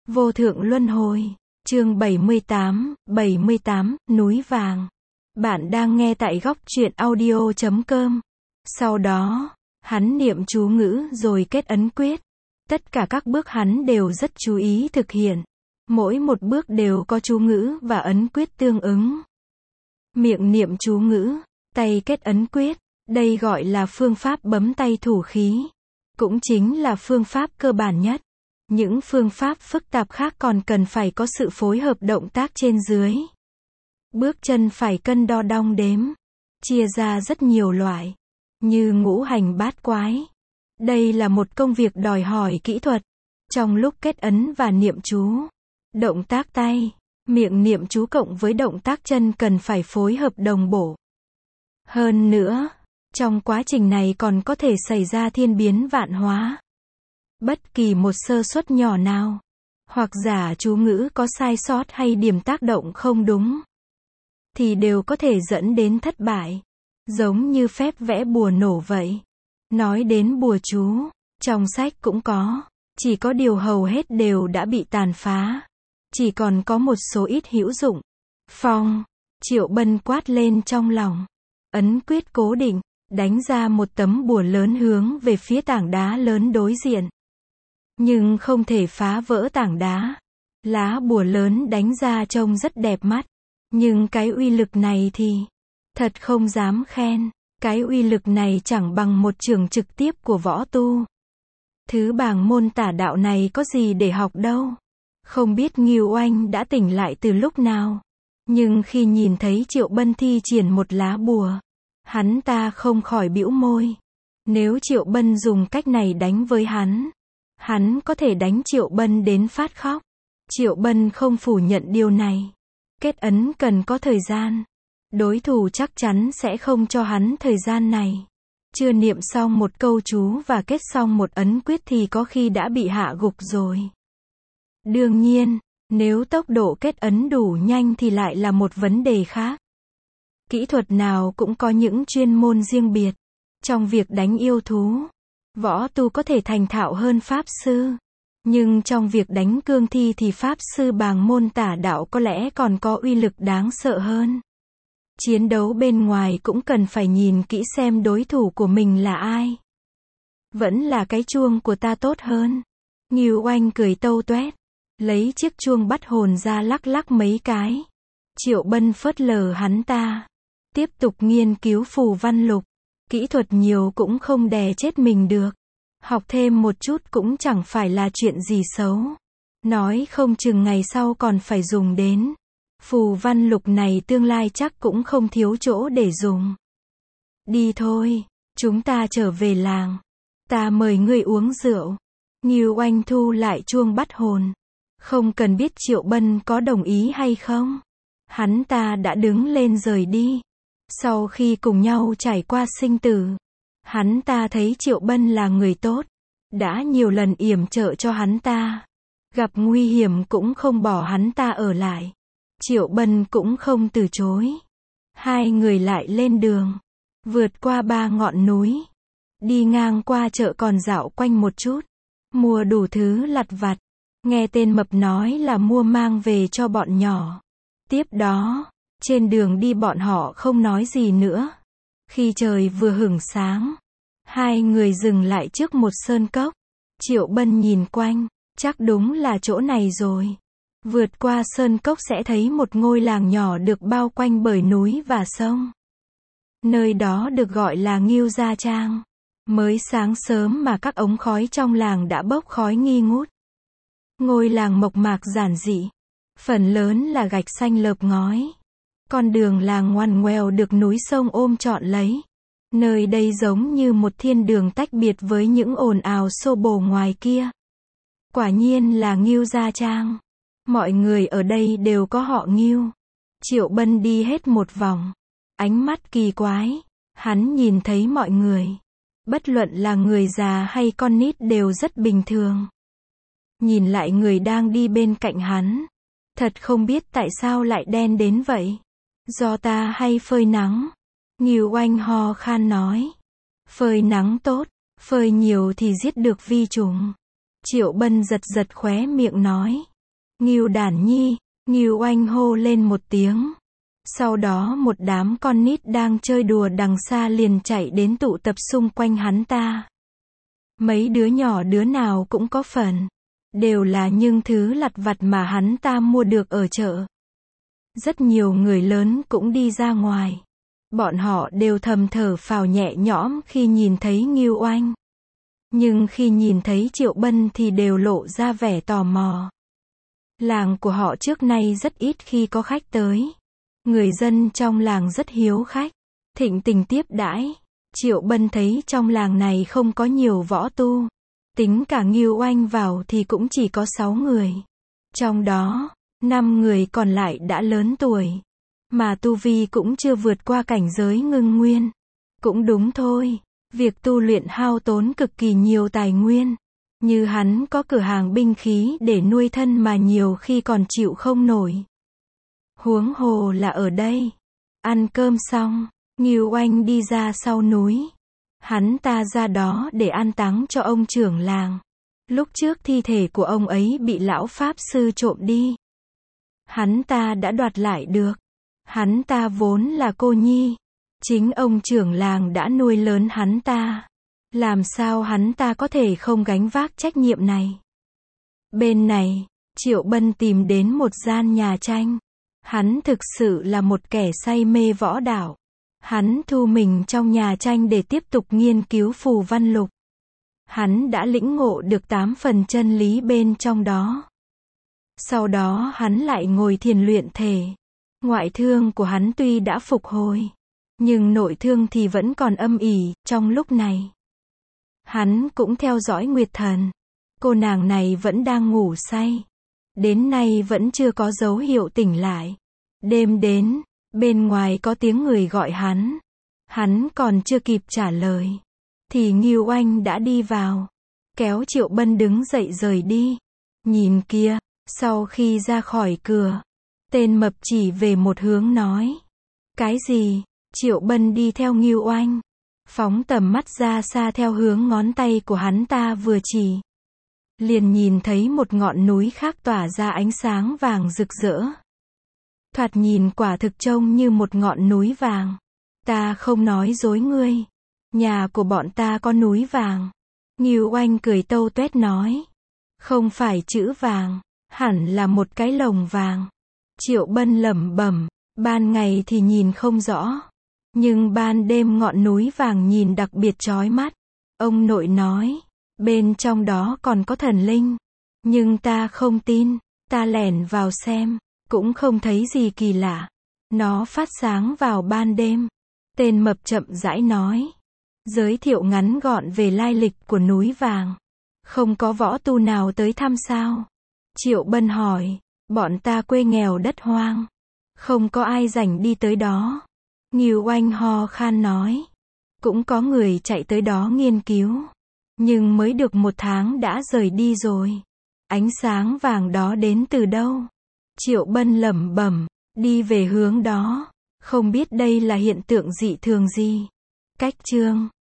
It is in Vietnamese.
Vô thượng luân hồi. Chương 78, núi vàng. Bạn đang nghe tại góc truyện audio.com. Sau đó, hắn niệm chú ngữ rồi kết ấn quyết. Tất cả các bước hắn đều rất chú ý thực hiện. Mỗi một bước đều có chú ngữ và ấn quyết tương ứng. Miệng niệm chú ngữ, tay kết ấn quyết. Đây gọi là phương pháp bấm tay thủ khí. Cũng chính là phương pháp cơ bản nhất. Những phương pháp phức tạp khác còn cần phải có sự phối hợp động tác trên dưới. Bước chân phải cân đo đong đếm. Chia ra rất nhiều loại. Như ngũ hành bát quái. Đây là một công việc đòi hỏi kỹ thuật. Trong lúc kết ấn và niệm chú, động tác tay, miệng niệm chú cộng với động tác chân cần phải phối hợp đồng bộ. Hơn nữa, trong quá trình này còn có thể xảy ra thiên biến vạn hóa. Bất kỳ một sơ suất nhỏ nào, hoặc giả chú ngữ có sai sót hay điểm tác động không đúng, thì đều có thể dẫn đến thất bại. Giống như phép vẽ bùa nổ vậy. Nói đến bùa chú, trong sách cũng có, chỉ có điều hầu hết đều đã bị tàn phá. Chỉ còn có một số ít hữu dụng. Phong, Triệu Bân quát lên trong lòng. Ấn quyết cố định, đánh ra một tấm bùa lớn hướng về phía tảng đá lớn đối diện. Nhưng không thể phá vỡ tảng đá. Lá bùa lớn đánh ra trông rất đẹp mắt. Nhưng cái uy lực này thì, thật không dám khen. Cái uy lực này chẳng bằng một trường trực tiếp của võ tu. Thứ bảng môn tả đạo này có gì để học đâu. Không biết Ngưu Oanh đã tỉnh lại từ lúc nào. Nhưng khi nhìn thấy Triệu Bân thi triển một lá bùa, hắn ta không khỏi bĩu môi. Nếu Triệu Bân dùng cách này đánh với hắn có thể đánh Triệu Bân đến phát khóc. Triệu Bân không phủ nhận điều này. Kết ấn cần có thời gian. Đối thủ chắc chắn sẽ không cho hắn thời gian này. Chưa niệm xong một câu chú và kết xong một ấn quyết thì có khi đã bị hạ gục rồi. Đương nhiên, nếu tốc độ kết ấn đủ nhanh thì lại là một vấn đề khác. Kỹ thuật nào cũng có những chuyên môn riêng biệt. Trong việc đánh yêu thú, võ tu có thể thành thạo hơn pháp sư. Nhưng trong việc đánh cương thi thì pháp sư bàng môn tả đạo có lẽ còn có uy lực đáng sợ hơn. Chiến đấu bên ngoài cũng cần phải nhìn kỹ xem đối thủ của mình là ai. Vẫn là cái chuông của ta tốt hơn. Ngưu Oanh cười tâu toét, lấy chiếc chuông bắt hồn ra lắc lắc mấy cái. Triệu Bân phớt lờ hắn ta, tiếp tục nghiên cứu phù văn lục. Kỹ thuật nhiều cũng không đè chết mình được. Học thêm một chút cũng chẳng phải là chuyện gì xấu. Nói không chừng ngày sau còn phải dùng đến. Phù văn lục này tương lai chắc cũng không thiếu chỗ để dùng. Đi thôi, chúng ta trở về làng. Ta mời ngươi uống rượu. Ngưu Oanh thu lại chuông bắt hồn. Không cần biết Triệu Bân có đồng ý hay không. Hắn ta đã đứng lên rời đi. Sau khi cùng nhau trải qua sinh tử, hắn ta thấy Triệu Bân là người tốt. Đã nhiều lần yểm trợ cho hắn ta. Gặp nguy hiểm cũng không bỏ hắn ta ở lại. Triệu Bân cũng không từ chối. Hai người lại lên đường. Vượt qua 3 ngọn núi. Đi ngang qua chợ còn dạo quanh một chút. Mua đủ thứ lặt vặt. Nghe tên mập nói là mua mang về cho bọn nhỏ. Tiếp đó, trên đường đi bọn họ không nói gì nữa. Khi trời vừa hửng sáng, hai người dừng lại trước một sơn cốc. Triệu Bân nhìn quanh, chắc đúng là chỗ này rồi. Vượt qua sơn cốc sẽ thấy một ngôi làng nhỏ được bao quanh bởi núi và sông. Nơi đó được gọi là Ngưu Gia Trang. Mới sáng sớm mà các ống khói trong làng đã bốc khói nghi ngút. Ngôi làng mộc mạc giản dị. Phần lớn là gạch xanh lợp ngói. Con đường làng ngoằn ngoèo được núi sông ôm trọn lấy. Nơi đây giống như một thiên đường tách biệt với những ồn ào xô bồ ngoài kia. Quả nhiên là Ngưu Gia Trang. Mọi người ở đây đều có họ Ngưu. Triệu Bân đi hết một vòng. Ánh mắt kỳ quái. Hắn nhìn thấy mọi người. Bất luận là người già hay con nít đều rất bình thường. Nhìn lại người đang đi bên cạnh hắn. Thật không biết tại sao lại đen đến vậy. Do ta hay phơi nắng? Ngưu Oanh ho khan nói. Phơi nắng tốt, phơi nhiều thì giết được vi trùng. Triệu Bân giật giật khóe miệng nói. Ngưu Đản Nhi, Ngưu Oanh hô lên một tiếng. Sau đó một đám con nít đang chơi đùa đằng xa liền chạy đến tụ tập xung quanh hắn ta. Mấy đứa nhỏ đứa nào cũng có phần. Đều là những thứ lặt vặt mà hắn ta mua được ở chợ. Rất nhiều người lớn cũng đi ra ngoài. Bọn họ đều thầm thở phào nhẹ nhõm khi nhìn thấy Ngưu Oanh. Nhưng khi nhìn thấy Triệu Bân thì đều lộ ra vẻ tò mò. Làng của họ trước nay rất ít khi có khách tới. Người dân trong làng rất hiếu khách, thịnh tình tiếp đãi. Triệu Bân thấy trong làng này không có nhiều võ tu. Tính cả Ngưu Oanh vào thì cũng chỉ có 6 người. Trong đó, 5 người còn lại đã lớn tuổi. Mà tu vi cũng chưa vượt qua cảnh giới ngưng nguyên. Cũng đúng thôi, việc tu luyện hao tốn cực kỳ nhiều tài nguyên. Như hắn có cửa hàng binh khí để nuôi thân mà nhiều khi còn chịu không nổi. Huống hồ là ở đây. Ăn cơm xong, Ngưu Oanh đi ra sau núi. Hắn ta ra đó để an táng cho ông trưởng làng. Lúc trước thi thể của ông ấy bị lão pháp sư trộm đi. Hắn ta đã đoạt lại được. Hắn ta vốn là cô nhi. Chính ông trưởng làng đã nuôi lớn hắn ta. Làm sao hắn ta có thể không gánh vác trách nhiệm này? Bên này, Triệu Bân tìm đến một gian nhà tranh. Hắn thực sự là một kẻ say mê võ đạo. Hắn thu mình trong nhà tranh để tiếp tục nghiên cứu phù văn lục. Hắn đã lĩnh ngộ được 8 phần chân lý bên trong đó. Sau đó hắn lại ngồi thiền luyện thể. Ngoại thương của hắn tuy đã phục hồi, nhưng nội thương thì vẫn còn âm ỉ trong lúc này. Hắn cũng theo dõi Nguyệt Thần. Cô nàng này vẫn đang ngủ say. Đến nay vẫn chưa có dấu hiệu tỉnh lại. Đêm đến, bên ngoài có tiếng người gọi hắn. Hắn còn chưa kịp trả lời. Thì Ngưu Oanh đã đi vào. Kéo Triệu Bân đứng dậy rời đi. Nhìn kia, sau khi ra khỏi cửa, tên mập chỉ về một hướng nói. Cái gì? Triệu Bân đi theo Ngưu Oanh. Phóng tầm mắt ra xa theo hướng ngón tay của hắn ta vừa chỉ. Liền nhìn thấy một ngọn núi khác tỏa ra ánh sáng vàng rực rỡ. Thoạt nhìn quả thực trông như một ngọn núi vàng. Ta không nói dối ngươi. Nhà của bọn ta có núi vàng. Ngưu Oanh cười tâu tuét nói. Không phải chữ vàng, hẳn là một cái lồng vàng. Triệu Bân lẩm bẩm, ban ngày thì nhìn không rõ. Nhưng ban đêm ngọn núi vàng nhìn đặc biệt chói mắt. Ông nội nói, bên trong đó còn có thần linh. Nhưng ta không tin, ta lẻn vào xem, cũng không thấy gì kỳ lạ. Nó phát sáng vào ban đêm. Tên mập chậm rãi nói. Giới thiệu ngắn gọn về lai lịch của núi vàng. Không có võ tu nào tới thăm sao? Triệu Bân hỏi, bọn ta quê nghèo đất hoang. Không có ai rảnh đi tới đó. Ngưu Oanh ho khan nói. Cũng có người chạy tới đó nghiên cứu. Nhưng mới được 1 tháng đã rời đi rồi. Ánh sáng vàng đó đến từ đâu? Triệu Bân lẩm bẩm, đi về hướng đó. Không biết đây là hiện tượng dị thường gì. Cách chương